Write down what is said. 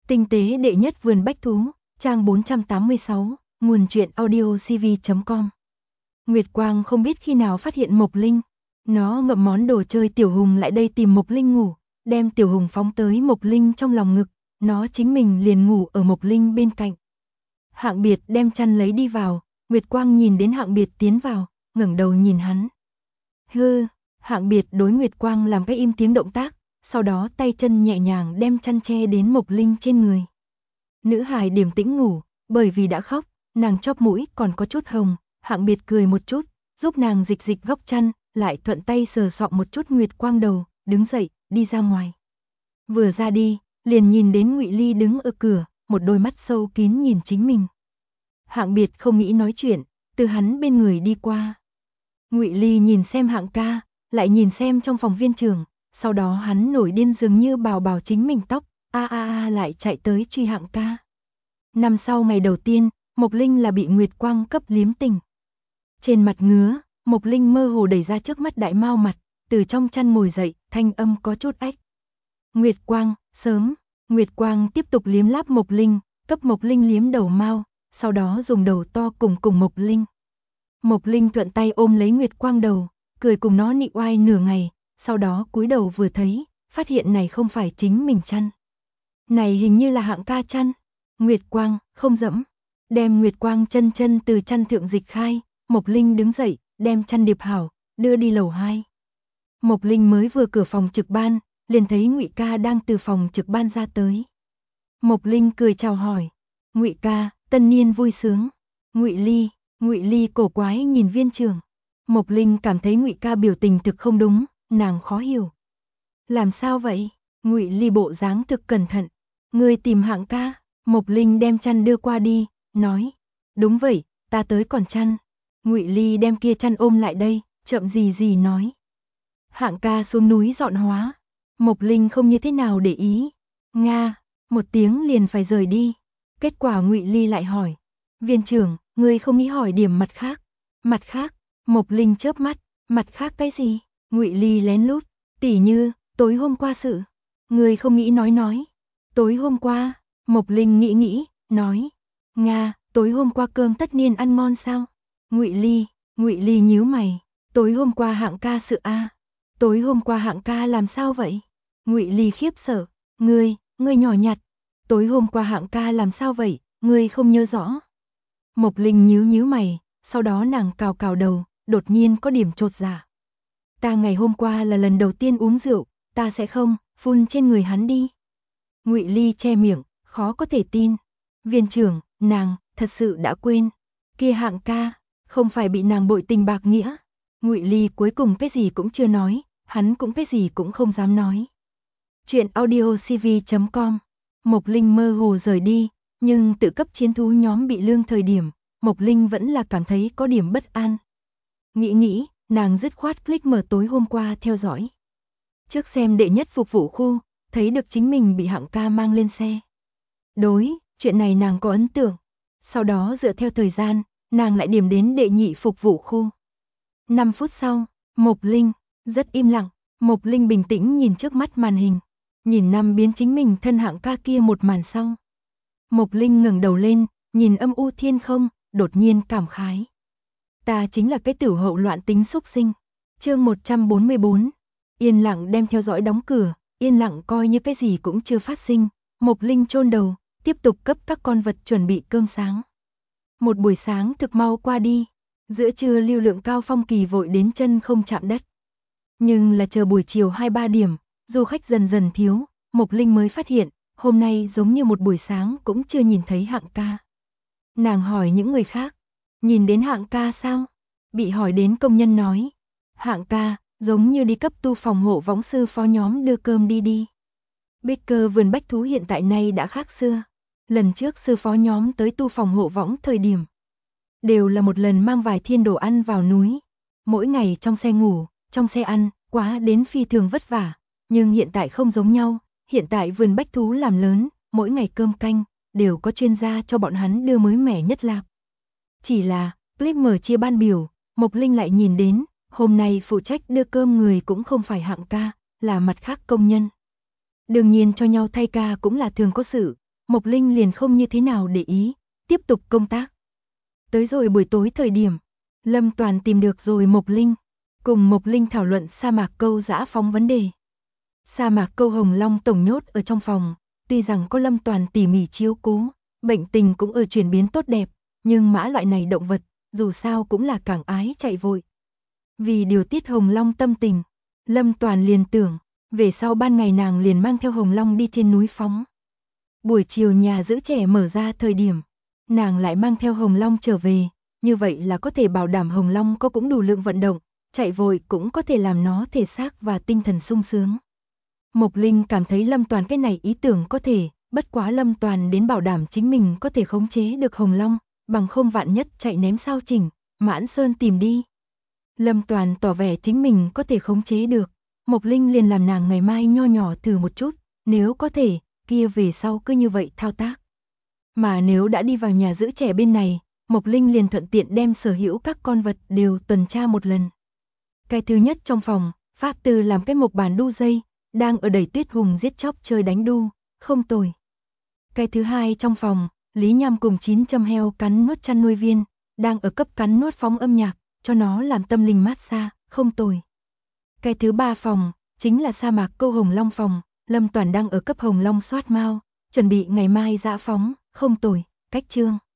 Tinh tế đệ nhất vườn bách thú, trang 486, nguồn truyện audiocv.com. Nguyệt Quang không biết khi nào phát hiện Mộc Linh. Nó ngậm món đồ chơi Tiểu Hùng lại đây tìm Mộc Linh ngủ, đem Tiểu Hùng phóng tới Mộc Linh trong lòng ngực, nó chính mình liền ngủ ở Mộc Linh bên cạnh. Hạng Biệt đem chăn lấy đi vào, Nguyệt Quang nhìn đến Hạng Biệt tiến vào, ngẩng đầu nhìn hắn. Hư, Hạng Biệt đối Nguyệt Quang làm cái im tiếng động tác, sau đó tay chân nhẹ nhàng đem chăn che đến Mộc Linh trên người. Nữ hài điềm tĩnh ngủ, bởi vì đã khóc, nàng chóp mũi còn có chút hồng, Hạng Biệt cười một chút, giúp nàng dịch dịch góc chăn, lại thuận tay sờ soạng một chút Nguyệt Quang đầu, đứng dậy, đi ra ngoài. Vừa ra đi, liền nhìn đến Ngụy Ly đứng ở cửa, một đôi mắt sâu kín nhìn chính mình. Hạng Biệt không nghĩ nói chuyện, từ hắn bên người đi qua. Ngụy Ly nhìn xem Hạng ca, lại nhìn xem trong phòng viên trưởng, sau đó hắn nổi điên dường như bào bào chính mình tóc, lại chạy tới truy Hạng ca. Năm sau ngày đầu tiên, Mộc Linh là bị Nguyệt Quang cấp liếm tình. Trên mặt ngứa, Mộc Linh mơ hồ đẩy ra trước mắt Đại Mao mặt, từ trong chăn ngồi dậy, thanh âm có chút ách. Nguyệt Quang, sớm. Nguyệt Quang tiếp tục liếm láp Mộc Linh, cấp Mộc Linh liếm đầu Mao, sau đó dùng đầu to cùng Mộc Linh. Mộc Linh thuận tay ôm lấy Nguyệt Quang đầu, cười cùng nó nị oai nửa ngày, sau đó cúi đầu vừa thấy, phát hiện này không phải chính mình chăn. Này hình như là Hạng ca chăn. Nguyệt Quang, không dẫm. Đem Nguyệt Quang chân từ chăn thượng dịch khai, Mộc Linh đứng dậy, đem chăn điệp hảo, đưa đi lầu 2. Mộc Linh mới vừa cửa phòng trực ban, liền thấy Ngụy ca đang từ phòng trực ban ra tới. Mộc Linh cười chào hỏi. Ngụy ca, tân niên vui sướng. Ngụy Ly cổ quái nhìn viên trưởng. Mộc Linh cảm thấy Ngụy ca biểu tình thực không đúng, nàng khó hiểu. Làm sao vậy? Ngụy Ly bộ dáng thực cẩn thận. Ngươi tìm Hạng ca? Mộc Linh đem chăn đưa qua đi, nói. Đúng vậy, ta tới còn chăn. Ngụy Ly đem kia chăn ôm lại đây, chậm gì nói. Hạng ca xuống núi dọn hóa. Mộc Linh không như thế nào để ý. Nga, một tiếng liền phải rời đi. Kết quả Ngụy Ly lại hỏi. Viên trưởng, ngươi không nghĩ hỏi điểm mặt khác. Mặt khác, Mộc Linh chớp mắt, mặt khác cái gì? Ngụy Ly lén lút, tỉ như, tối hôm qua sự. Ngươi không nghĩ nói. Tối hôm qua, Mộc Linh nghĩ, nói. Nga, tối hôm qua cơm tất niên ăn ngon sao? Ngụy Ly nhíu mày. Tối hôm qua Hạng ca sự a. Tối hôm qua Hạng ca làm sao vậy? Ngụy Ly khiếp sợ. Ngươi nhỏ nhặt. Tối hôm qua Hạng ca làm sao vậy? Ngươi không nhớ rõ. Mộc Linh nhíu mày, sau đó nàng cào đầu, đột nhiên có điểm chột dạ. Ta ngày hôm qua là lần đầu tiên uống rượu, ta sẽ không phun trên người hắn đi. Ngụy Ly che miệng, khó có thể tin. Viên trưởng, nàng thật sự đã quên. Kia Hạng ca, không phải bị nàng bội tình bạc nghĩa. Ngụy Ly cuối cùng cái gì cũng chưa nói, hắn cũng cái gì cũng không dám nói. Chuyện audiocv.com. Mộc Linh mơ hồ rời đi, nhưng tự cấp chiến thú nhóm bị lương thời điểm, Mộc Linh vẫn là cảm thấy có điểm bất an. Nghĩ, nàng dứt khoát click mở tối hôm qua theo dõi. Trước xem đệ nhất phục vụ khu, thấy được chính mình bị Hạng ca mang lên xe. Đối, chuyện này nàng có ấn tượng. Sau đó dựa theo thời gian, nàng lại điểm đến đệ nhị phục vụ khu. 5 phút sau, Mộc Linh, rất im lặng, Mộc Linh bình tĩnh nhìn trước mắt màn hình, nhìn năm biến chính mình thân Hạng ca kia một màn sau. Mộc Linh ngẩng đầu lên, nhìn âm u thiên không, đột nhiên cảm khái. Ta chính là cái tiểu hậu loạn tính xúc sinh. Chương 144. Yên lặng đem theo dõi đóng cửa, yên lặng coi như cái gì cũng chưa phát sinh. Mộc Linh chôn đầu, tiếp tục cấp các con vật chuẩn bị cơm sáng. Một buổi sáng thực mau qua đi, giữa trưa lưu lượng cao phong kỳ vội đến chân không chạm đất. Nhưng là chờ buổi chiều 2-3 điểm, du khách dần thiếu, Mộc Linh mới phát hiện, hôm nay giống như một buổi sáng cũng chưa nhìn thấy Hạng ca. Nàng hỏi những người khác, nhìn đến Hạng ca sao? Bị hỏi đến công nhân nói, Hạng ca, giống như đi cấp tu phòng hộ võng sư phó nhóm đưa cơm đi. Baker vườn bách thú hiện tại nay đã khác xưa. Lần trước sư phó nhóm tới tu phòng hộ võng thời điểm, đều là một lần mang vài thiên đồ ăn vào núi. Mỗi ngày trong xe ngủ, trong xe ăn, quá đến phi thường vất vả. Nhưng hiện tại không giống nhau, hiện tại vườn bách thú làm lớn, mỗi ngày cơm canh, đều có chuyên gia cho bọn hắn đưa mới mẻ nhất lạp. Chỉ là, clip mở chia ban biểu, Mộc Linh lại nhìn đến, hôm nay phụ trách đưa cơm người cũng không phải Hạng ca, là mặt khác công nhân. Đương nhiên cho nhau thay ca cũng là thường có sự, Mộc Linh liền không như thế nào để ý, tiếp tục công tác. Tới rồi buổi tối thời điểm, Lâm Toàn tìm được rồi Mộc Linh, cùng Mộc Linh thảo luận sa mạc câu dã phóng vấn đề. Sa mạc câu Hồng Long tổng nhốt ở trong phòng, tuy rằng có Lâm Toàn tỉ mỉ chiếu cố, bệnh tình cũng ở chuyển biến tốt đẹp, nhưng mã loại này động vật, dù sao cũng là càng ái chạy vội. Vì điều tiết Hồng Long tâm tình, Lâm Toàn liền tưởng, về sau ban ngày nàng liền mang theo Hồng Long đi trên núi phóng. Buổi chiều nhà giữ trẻ mở ra thời điểm, nàng lại mang theo Hồng Long trở về, như vậy là có thể bảo đảm Hồng Long có cũng đủ lượng vận động, chạy vội cũng có thể làm nó thể xác và tinh thần sung sướng. Mộc Linh cảm thấy Lâm Toàn cái này ý tưởng có thể, bất quá Lâm Toàn đến bảo đảm chính mình có thể khống chế được Hồng Long, bằng không vạn nhất chạy ném sao chỉnh, Mãn Sơn tìm đi. Lâm Toàn tỏ vẻ chính mình có thể khống chế được, Mộc Linh liền làm nàng ngày mai nho nhỏ thử một chút, nếu có thể, kia về sau cứ như vậy thao tác. Mà nếu đã đi vào nhà giữ trẻ bên này, Mộc Linh liền thuận tiện đem sở hữu các con vật đều tuần tra một lần. Cái thứ nhất trong phòng, Pháp Tư làm cái mộc bàn đu dây, đang ở đẩy Tuyết Hùng giết chóc chơi đánh đu, không tồi. Cái thứ hai trong phòng, Lý Nham cùng 900 heo cắn nuốt chăn nuôi viên, đang ở cấp cắn nuốt phóng âm nhạc, cho nó làm tâm linh massage, không tồi. Cái thứ ba phòng, chính là sa mạc câu Hồng Long phòng, Lâm Toàn đang ở cấp Hồng Long soát mao, chuẩn bị ngày mai dã phóng, không tồi, cách chương.